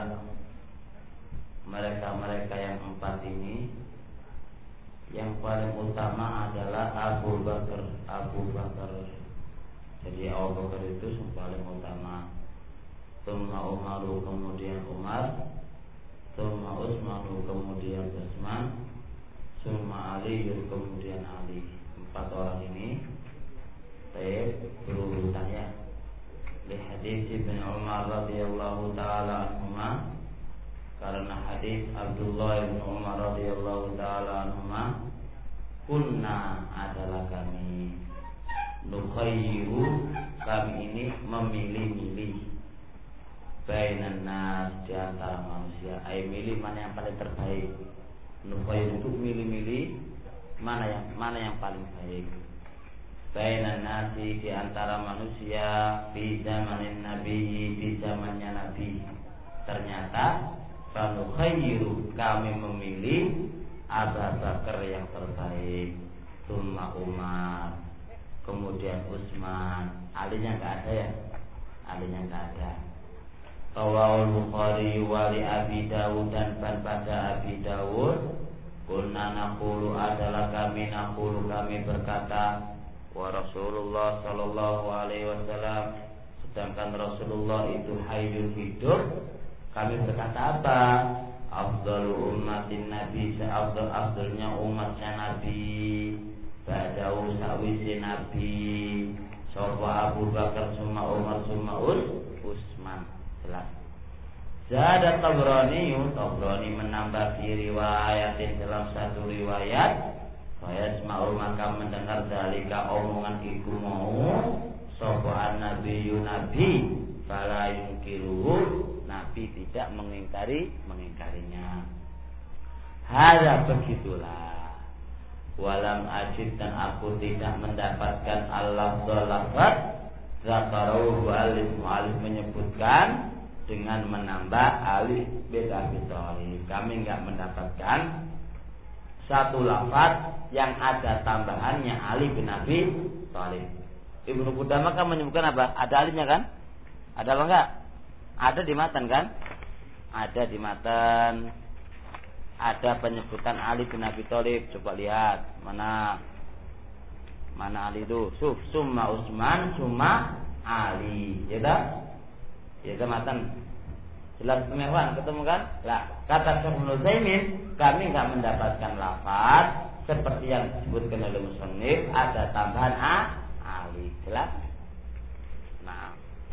mereka-mereka yang empat ini, yang paling utama adalah Abu Bakar. Jadi Abu Bakar itu yang paling utama. Tsumma Umaru, kemudian Umar. Tsumma Utsmanu, kemudian Utsman. Tsumma Ali, kemudian Ali. Empat orang ini berurutan ya. Li hadis Ibnu Umar radhiyallahu taala anhuma, karena hadis Abdullah bin Umar radhiyallahu taala anhuma, kunna adalah kami, nukhayyiru, kami ini memilih-milih, bainan nas, di antara manusia, milih mana yang paling terbaik. Nukhayyiru itu milih-milih mana yang paling baik. Bainan nasi, di antara manusia, di zamanin Nabi, di zamannya Nabi. Ternyata fanukhayyiru, kami memilih Abu Bakar yang terbaik, tsumma Umar, kemudian Utsman. Alinya enggak ada ya? Alinya enggak ada. Rawahul Bukhari wa li Abi Dawud, dan pada Abi Dawud, kunna naqulu, adalah kami naqulu, kami berkata, wa Rasulullah sallallahu alaihi wasallam, sedangkan Rasulullah itu hayyun, hidup, kami berkata apa? Afdalu ummatin Nabi, seafdal-afdalnya umatnya Nabi, ba'dahu sa'wisi Nabi, sapa Abu Bakar, summa Umar, summa Utsman. Jelas. Zada Tabrani menambah di riwayatin, dalam satu riwayat, fayasma'u, maka mendengar dalika, omongan iku mau, sapa an-nabiyyu, nabi, fala yunkiruhu, Nabi tidak mengingkarinya. Hadza, begitulah. Walam ajid, dan aku tidak mendapatkan al-lafz zakarahu alif, mu'alif menyebutkan dengan menambah alif bin Abi Thalib. Kami enggak mendapatkan satu lafaz yang ada tambahannya alif bin Abi Thalib. Ibnu Qudamah kan menyebutkan apa? Ada alifnya kan? Ada apa enggak? Ada di matan kan? Ada di matan. Ada penyebutan Ali bin Abi Thalib. Coba lihat mana Ali itu? Summa Utsman, summa Ali. Ya dah? Ya dah matan. Jelas kemewahan, ketemu kan? Lah, kata Syekh Ibnu Utsaimin, kami enggak mendapatkan lafaz seperti yang disebutkan oleh musannif, ada tambahan Ali. Jelas? Nah,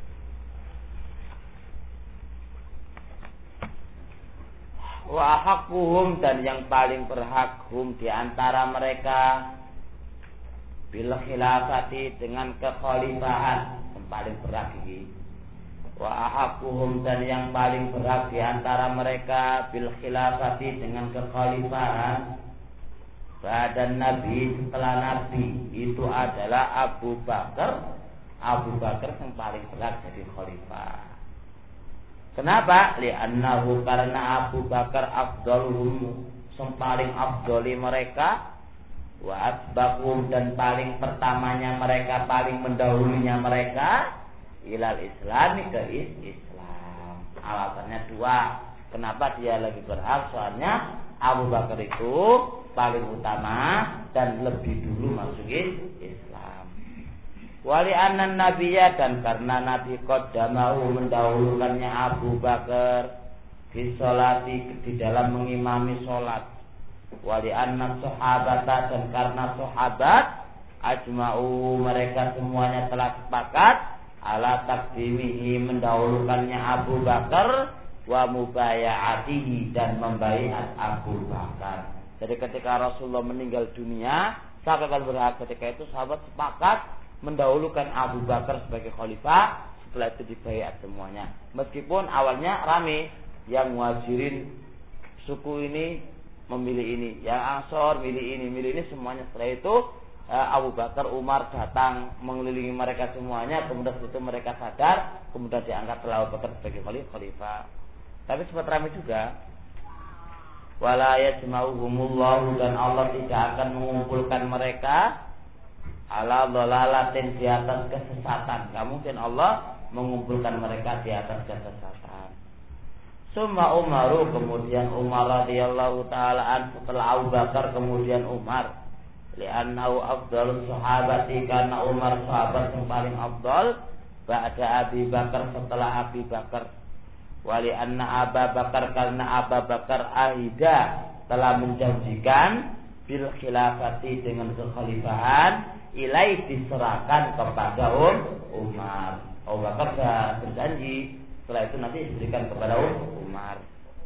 wa haqquhum, dan yang paling berhak hum, di antara mereka, bil khilafati, dengan kekhalifahan, yang paling berhak ini. Wa haqquhum, dan yang paling berhak di antara mereka, bil khilafati, dengan kekhalifahan, badan Nabi, setelah Nabi, itu adalah Abu Bakar. Abu Bakar yang paling berhak jadi khalifah. Kenapa? Li'annahu, karena Abu Bakar afdaluhum, yang paling afdali mereka, wa asbaqum, dan paling pertamanya mereka, paling mendahulunya mereka, ilal islami, ke Islam. Alasannya dua. Kenapa dia lebih berhak? Soalnya Abu Bakar itu paling utama dan lebih dulu masuk Islam. Wali anan nabiya, dan karena Nabi qaddamahu, mendahulukannya Abu Bakar, di sholati, di dalam mengimami sholat. Wali anan sahabata, dan karena sahabat ajma'u, mereka semuanya telah sepakat ala takdimihi, mendahulukannya Abu Bakar, wa mubaya'atihi, dan membaiat Abu Bakar. Jadi ketika Rasulullah meninggal dunia, siapa yang berhak? Ketika itu sahabat sepakat mendahulukan Abu Bakar sebagai khalifah, setelah itu dibaiat semuanya. Meskipun awalnya rame, yang muhajirin suku ini memilih ini, yang Ansor milih ini, semuanya. Setelah itu Abu Bakar, Umar datang mengelilingi mereka semuanya, kemudian itu mereka sadar, kemudian diangkatlah Abu Bakar sebagai khalifah. Tapi sempat ramai juga. Wala yajma'uhumullahu, dan Allah tidak akan mengumpulkan mereka ala dhalalatin, di atas kesesatan. Gak mungkin Allah mengumpulkan mereka di atas kesesatan. Summa Umaru, kemudian Umar radhiyallahu taala an, setelah Abu Bakar kemudian Umar. Li'annahu afdalus sahabati, karena Umar sahabat yang paling afdal ba'da Abi Bakar, setelah Abi Bakar. Wa li'anna Abu Bakar, karena Abu Bakar ahida, telah menjanjikan bil khilafati, dengan kekhalifahan, ilai, diserahkan kepada Umar. Abu Bakar sudah berjanji, setelah itu nanti diberikan kepada Umar.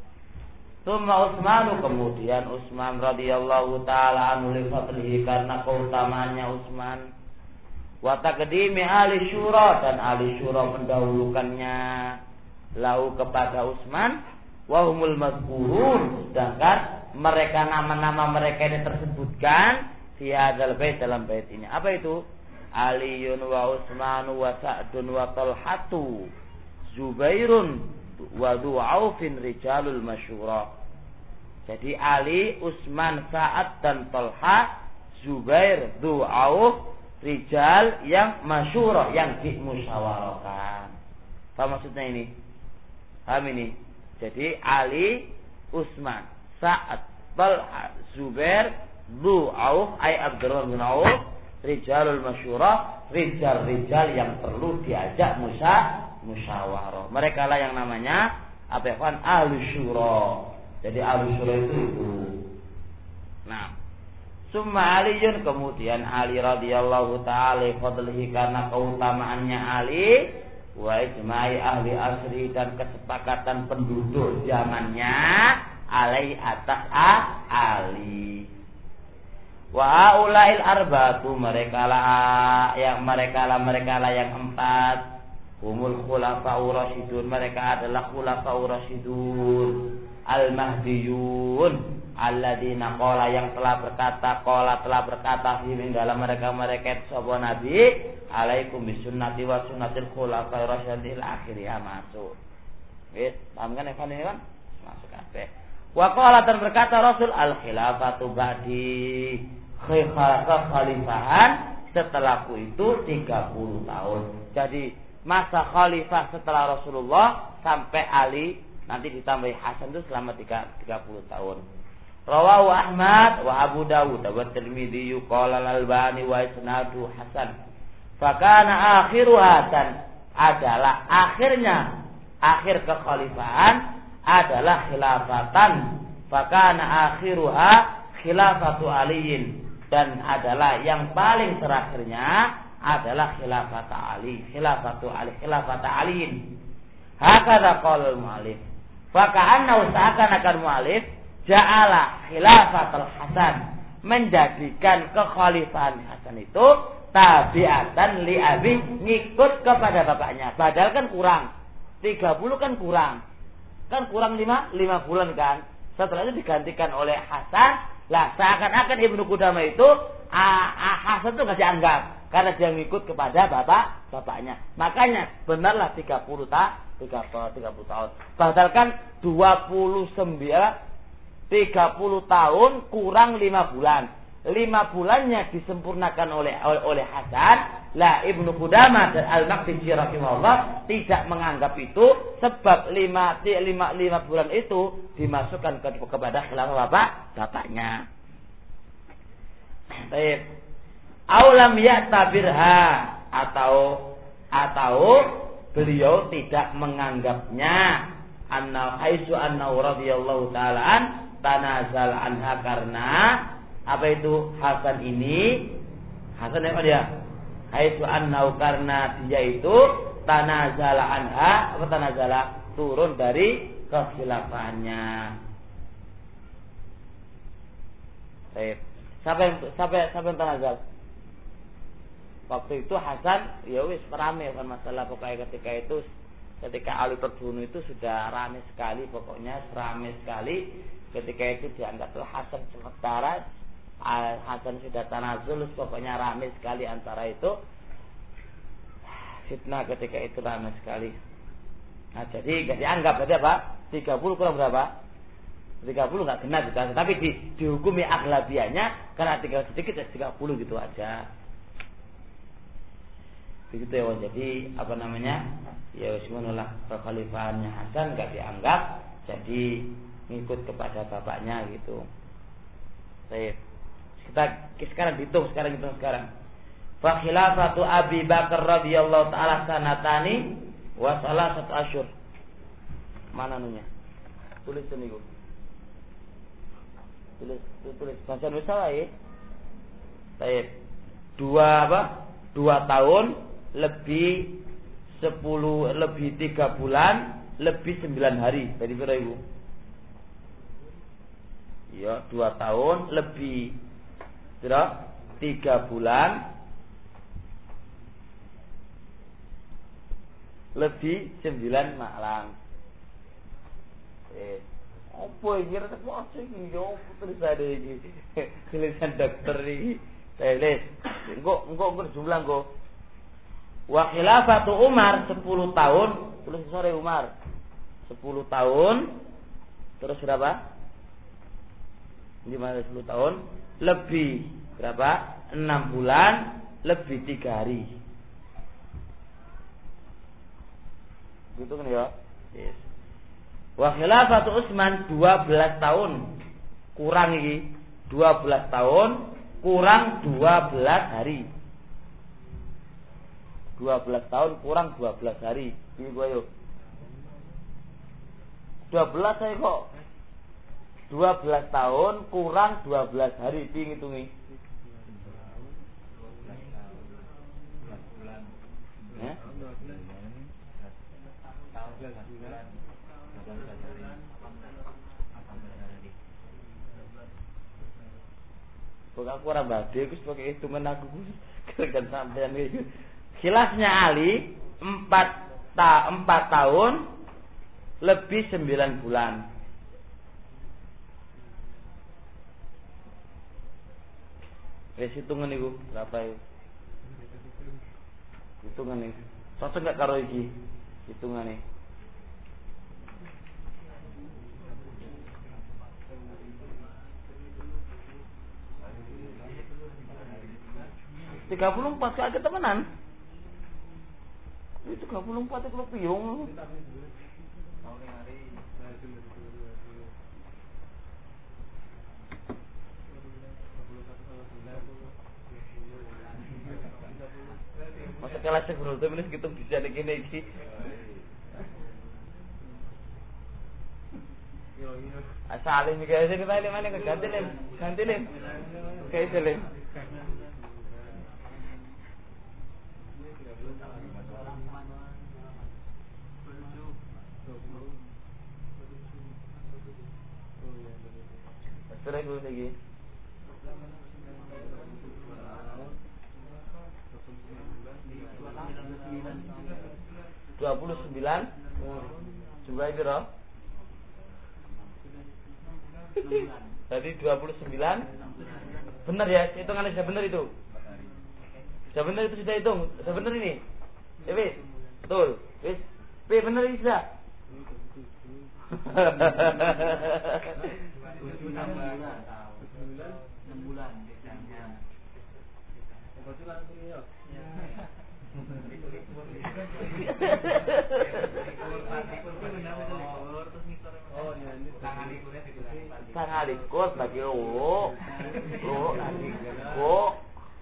Tsumma Utsman, kemudian Utsman radhiyallahu taala anhu li fadlihi, karena keutamaannya Utsman. Wa taqdimi ahli syura, dan ahli syura mendahulukannya lahu kepada Utsman. Wa humul mazkurun, sedangkan mereka, nama-nama mereka ini tersebutkan di hadzal bait, dalam bait ini. Apa itu? Aliyun wa Utsman wa Sa'dun wa Talhatu Zubairun wa Dhu Aufin rijalul masyhura. Jadi Ali, Utsman, Sa'ad dan Talha, Zubair, Dhu Auf, rijal yang masyhura, yang dimusyawarahkan. Apa maksudnya ini? Paham ini? Jadi Ali, Utsman, Sa'ad, Talha, Zubair, Dhu Auf, ay Abdurrahman bin Auf, rijalul masyhura, rijal-rijal yang perlu diajak musyawarah. Mereka lah yang namanya apa ya? Ahlus syura. Jadi ahlus syura itu. Nah, summa Aliyun, kemudian Ali radhiyallahu taala fadlihi, karena keutamaannya Ali, wa ijma'i ahli asri, dan kesepakatan penduduk zamannya alai atas Ali. Wa ulail arba'atu, mereka lah yang empat. Humul khulafa'ur rasyidun, mereka adalah khulafa'ur rasyidun al-mahdiyun alladzina qala, yang telah berkata fihim dalam mereka sapa nabi, alaikum bisunnati wa sunnatil khulafa'ir rasyidin akhirnya masuk. Wis, paham kan Evan ini kan? Masuk kabeh. Wa qala, dan berkata Rasul, al khilafatu ba'di, khalifahan setelahku itu 30 tahun. Jadi masa khalifah setelah Rasulullah sampai Ali, nanti ditambah Hasan, itu selama 30 tahun. Rawahu Ahmad wa Abu Dawud wa Tirmidzi qala al-Albani wa isnadu hasan. Fakana akhiru Hasan, adalah akhir kekhalifahan adalah khilafatan. Fakana akhiruha khilafatu Aliyin, dan adalah yang paling terakhirnya adalah khilafat Aliin. Hakadha qala al-mu'allif. Faka'annahu, seakan-akan mu'allif ja'ala khilafatul Hasan, menjadikan kekhalifahan Hasan itu tabi'atan li abi, ngikut kepada bapaknya. Padahal kan kurang 30, kan kurang 5 bulan kan. Setelah itu digantikan oleh Hasan. Lah seakan-akan Ibnu Qudamah itu Hasan itu nggak dianggap karena dia ngikut kepada bapaknya. Makanya benarlah 30 tahun. Padahal kan 30 tahun kurang 5 bulan. 5 bulannya disempurnakan oleh Hasan. Lah Ibnu Qudamah dan Al-Maqdisi rahimahullah tidak menganggap itu, sebab 5 bulan itu dimasukkan kepada khilafah bapaknya. Baik. Aulam ya'tabirha, atau beliau tidak menganggapnya, haitsu annahu radhiyallahu ta'ala an tanazal anha, karena apa itu Hasan ini? Hasan apa dia? Haitsu annahu, karena dia itu tanazala anha, apa tanazala? Turun dari kekhilafahannya. Baik. Siapa yang tanazal? Waktu itu Hasan ya wis rame kan masalah, pokoknya ketika Ali terbunuh itu sudah rame sekali, pokoknya rame sekali. Ketika itu diangkat Hasan, sementara Hasan sudah tanazul, pokoknya rame sekali antara itu. Fitnah ketika itu rame sekali. Nah, jadi gak dianggap, berarti apa? 30 kurang berapa? 30 gak kena gitu. Tapi dihukumi aglabianya, karena tinggal sedikit ya 30 gitu aja. Begitu ya. Jadi apa namanya? Ya bismillah, kekhalifahannya Hasan gak dianggap jadi ngikut kepada bapaknya gitu. Baik. Kita sekarang hitung sekarang. Fa khilafatu Abi Bakar radhiyallahu taala sanatani wa salasatu asyhur. Mana nunya? Tulis niku. Tulis bahasa Indonesia ya. Baik. 2 tahun lebih 3 bulan lebih 9 hari. Tadi berapa Ibu? Ya, 2 tahun lebih 3 bulan lebih 9 malam. Apa iki rasa apa iki yo tulisan iki. Tulisan dokter iki. Tulis. Engko jumlah engko. Wa khilafatu Umar 10 tahun, tulis sore Umar. 10 tahun terus berapa? Gimana 10 tahun lebih berapa? 6 bulan lebih 3 hari. Gitu kan ya? Yes. Wa khilafatu Utsman 12 tahun. Kurang iki 12 tahun kurang 12 hari. 12 tahun kurang 12 hari. Piye gua yo? 12 saya kok. 12 tahun kurang 12 hari. Piye ngitungi? Ya? Pokoknya aku orang badai, aku sebagai hitungan aku kan sampean gitu. Khilafnya Ali 4 tahun lebih 9 bulan. Wes hitungan itu berapa itu? Hitungan ini. Cocok enggak karo iki? Hitungan ini. Tiga puluh 34 kali temenan. Itu 34 itu piung. Masa kelasnya bro, tapi ini kita bisa begini iki. Asalin juga sih kita ini mana ganti lem. Kayak lem. Terus lagi. 29 jumlah berapa? Tadi 29 benar ya, hitungannya sudah benar itu. Sudah benar itu sudah hitung. Sudah benar ini. Wis. Betul. Wis. Benar ini sudah. 6 bulan bedanya. Sangalikut bagi loro aliko.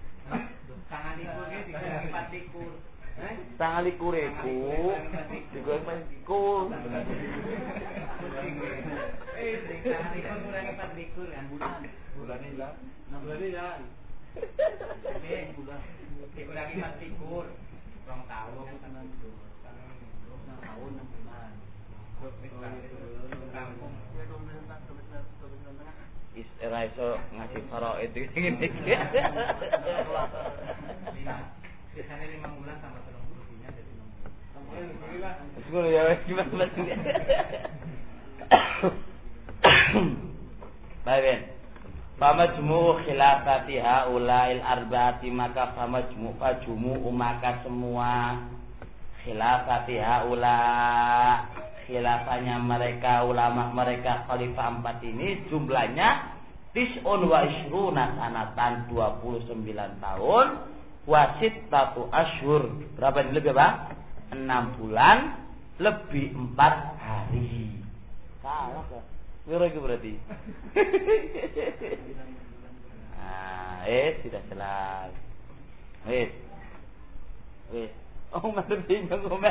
Sangalikur iku digoreng patikur. Bulan hilang. 6 bulan hilang. Dikurangi patikur. 2 tahun kan 6 tahun 6 bulan. Era iso ngasih faraid itu ngene iki. Biasanya 5 bulan tambah 30 bulan jadi 6 bulan. Sekolah ya gimana maksudnya? Baik. Famajmu khilafati haulail arba'ati maka famajmu maka semua khilafati haula khilafahnya mereka ulama mereka khalifah 4 ini jumlahnya tis'un wa ishruna sanatan 29 tahun wasit tatu asyhur. Berapa ini lebih apa? 6 bulan lebih 4 hari. Salah kok. Wiro itu berarti. Tidak jelas. Umar bingung Umar.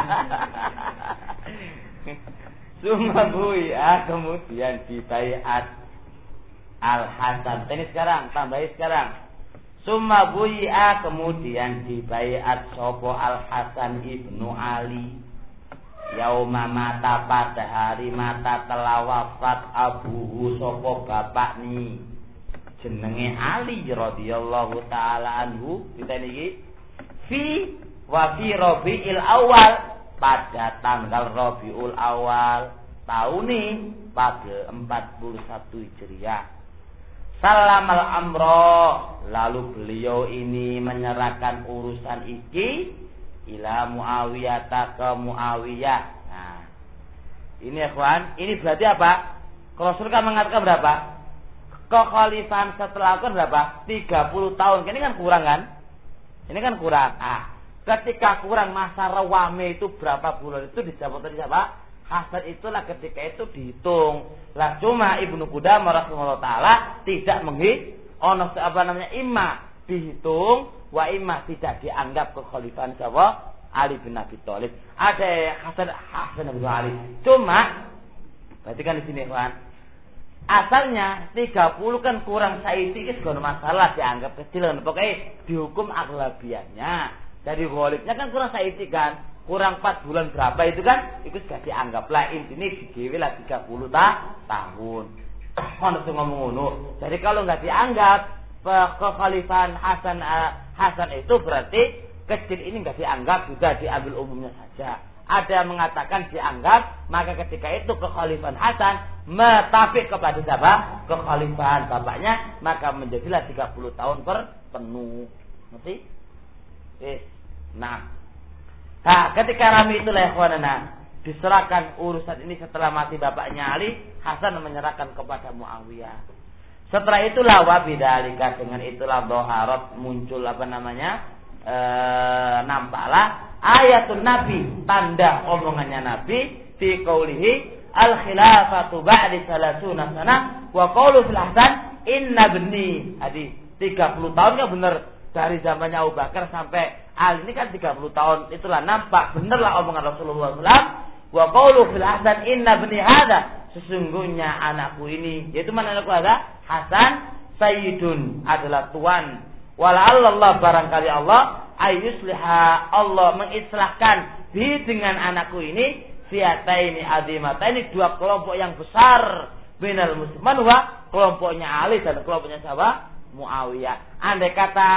Summa bui'a kemudian dibaiat Al-Hasan. Ini sekarang, tambahi sekarang. Summa bui'a kemudian dibaiat sopo Al-Hasan ibnu Ali. Yauma mata pada hari mata telah wafat abuhu sopo bapak ni. Jenenge Ali radhiyallahu taala anhu. Kita niki fi Rabiul Awal pada tanggal Rabiul Awal tahun ini pada 41 Hijriah. Salamal amro, lalu beliau ini menyerahkan urusan iki ila Muawiyah ke Muawiyah. Nah, ini ikhwan, ini berarti apa? Rasul kan mengatakan berapa? Kekhalifahan setelah itu berapa? 30 tahun. Ini kan kurang kan? Ini kan kurang. Ketika kurang masa rewame itu berapa bulan itu dijawab tadi siapa? Hasan itulah ketika itu dihitung. Lah cuma Ibnu Qudamah rahimahullah taala tidak imma dihitung wa imma tidak dianggap kekhalifahan siapa? Ali bin Abi Thalib. Ada Hasan bin Ali. Cuma berarti kan di sini kan asalnya 30 kan kurang saiti itu segala masalah dianggap kecil. Pokoknya dihukum aglabiannya. Dari ghalibnya kan kurang saiti kan. Kurang 4 bulan berapa itu kan. Itu sudah dianggap lah. Intinya digewe lah 30 tahun. Mana tuh ngomong ngono. Jadi kalau nggak dianggap kekhalifahan Hasan itu berarti kecil ini nggak dianggap. Sudah diambil umumnya saja. Ada yang mengatakan dianggap. Maka ketika itu kekhalifahan Hasan metafik kepada siapa? Kekhalifahan bapaknya. Maka menjadilah 30 tahun penuh. Ngerti? Nah, ketika rame itulah ikhwanana diserahkan urusan ini setelah mati bapaknya Ali, Hasan menyerahkan kepada Muawiyah. Setelah itulah wabidalika dengan itulah dhaharat muncul nampaklah ayatun Nabi, tanda omongannya Nabi fi qaulihi al khilafatu ba'di 30 sana wa qaulu fil Hasan inna bni. Adi 30 tahun kan benar. Dari zamannya Abu Bakar sampai Ali ini kan 30 tahun. Itulah nampak benerlah omongan Rasulullah SAW. Wa qawlu fil Hasan inna bni hadha. Sesungguhnya anakku ini. Yaitu mana anakku ada? Hasan sayyidun adalah tuan. Wala'allallah barangkali Allah ayyusliha Allah mengislahkan bi dengan anakku ini. Fiataini azimataini dua kelompok yang besar. Binal musliman wa kelompoknya Ali dan kelompoknya siapa? Muawiyah. Andai kata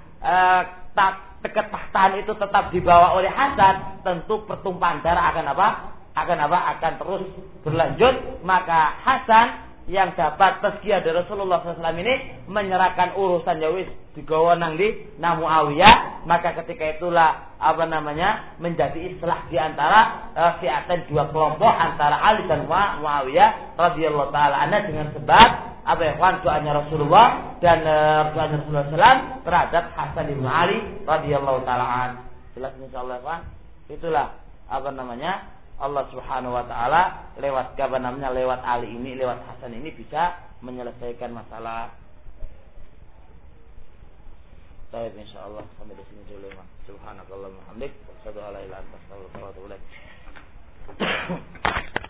ketakhtan itu tetap dibawa oleh Hasan, tentu pertumpahan darah akan terus berlanjut. Maka Hasan yang dapat tazkiyah dari Rasulullah SAW ini menyerahkan urusan Yawis digawa nang di Muawiyah. Maka ketika itulah menjadi islah di antara fi'atan dua kelompok antara Ali dan Muawiyah radhiyallahu taala anhu dengan sebab doanya Rasulullah dan doanya Rasulullah SAW terhadap Hasan bin Ali radhiyallahu taala an. Jelas insyaallah kan? Itulah Allah Subhanahu wa taala lewat lewat Ali ini, lewat Hasan ini bisa menyelesaikan masalah. Baik, insyaallah sampai di sini dulu, Mas. Subhanakallahumma wa bihamdik, asyhadu an la ilaha illa anta astaghfiruka wa atubu ilaik.